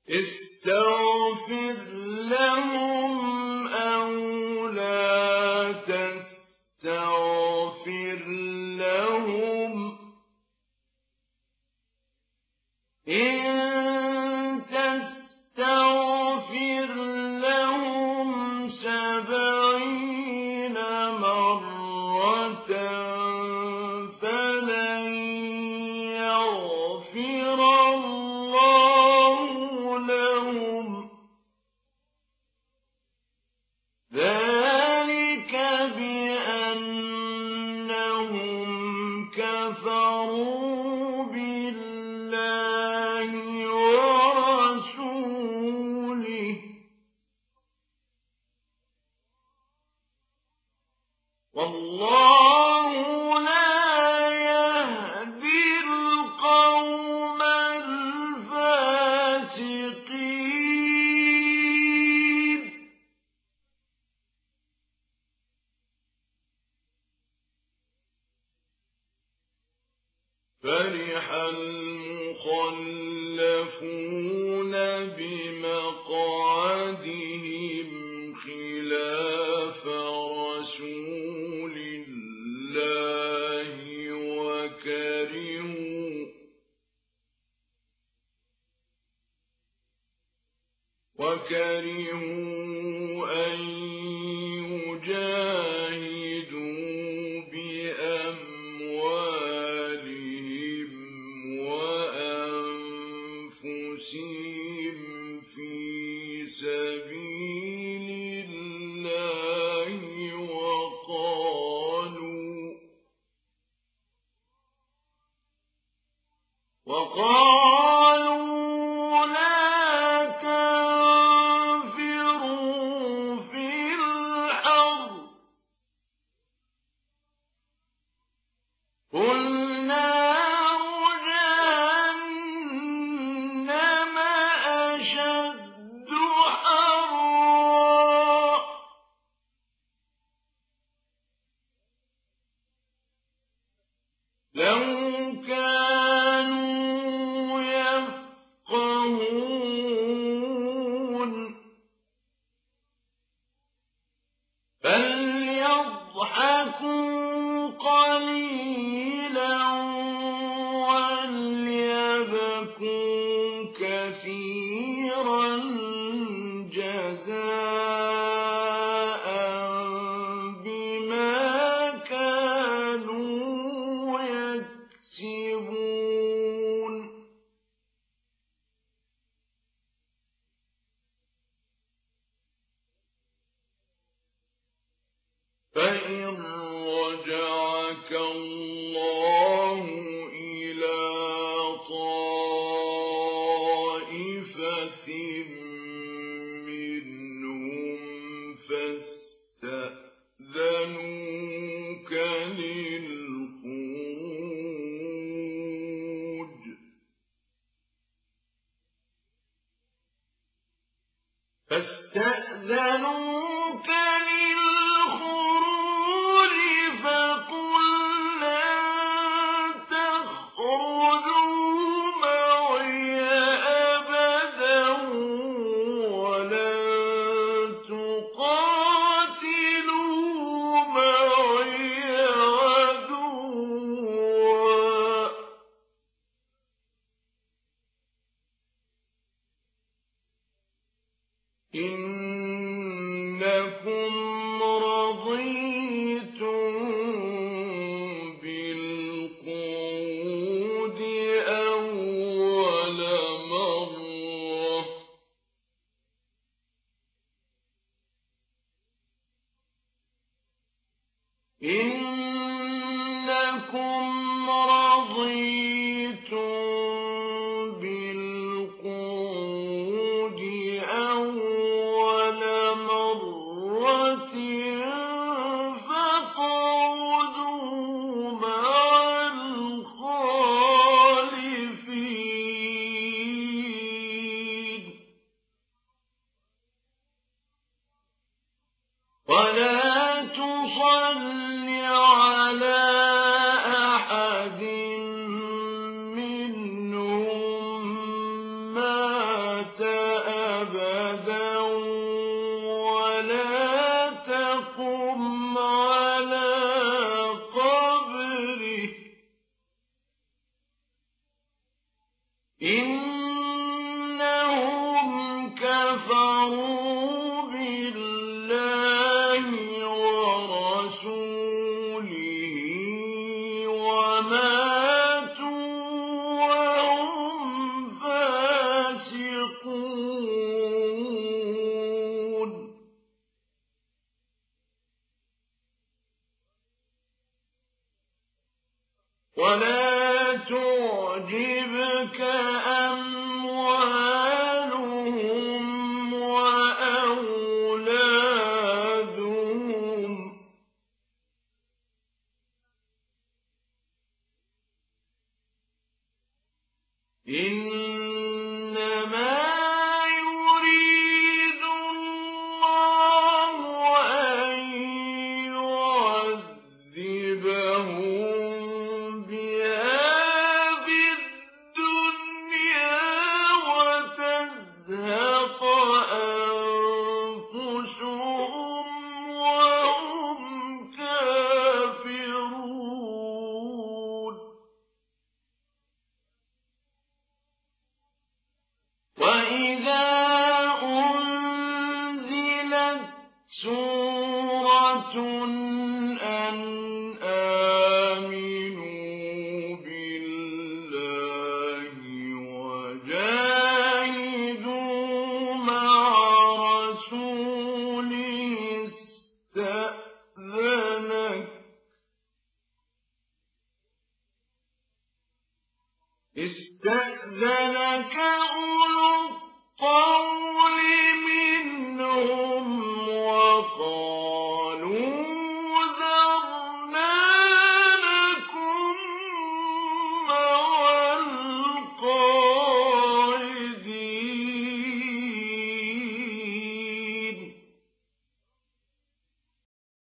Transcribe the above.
استغفر لهم أو لا تستغفر لهم إن تستغفر لهم 70 مرة فلن يغفر الله لهم ذلك بأنهم كفروا بالله ورسوله والله لا يهدي القوم الفاسقين فرح المخلفون بمقعدهم خلاف رسول الله وكرهوا أن يجاهدوا بأموالهم وأنفسهم في سبيل الله وقالوا لا تنفروا في الحر قل نار جهنم أشد حرا لو كانوا يفقهون فليضحكوا قليلا وليبكوا كثيرا جزاء بما كانوا يكسبون فإن رجعك الله إلى طائفة منهم فاستأذنوك للخروج فقل لن تخرجوا معي أبدا ولن تقاتلوا معي عدوا إنكم رضيتم بالقعود أول مرة إنكم رضيتم بالقعود أول إنهم كفروا بالله ورسوله وماتوا وهم فاسقون ولا تعجبك أموالهم وأولادهم إنما يريد الله أن يعذبهم بها في الدنيا وتزهق أنفسهم وهم كافرون وإذا أنزلت سورة أن آمنوا بالله وجاهدوا مع رسوله استأذنك أولو الطول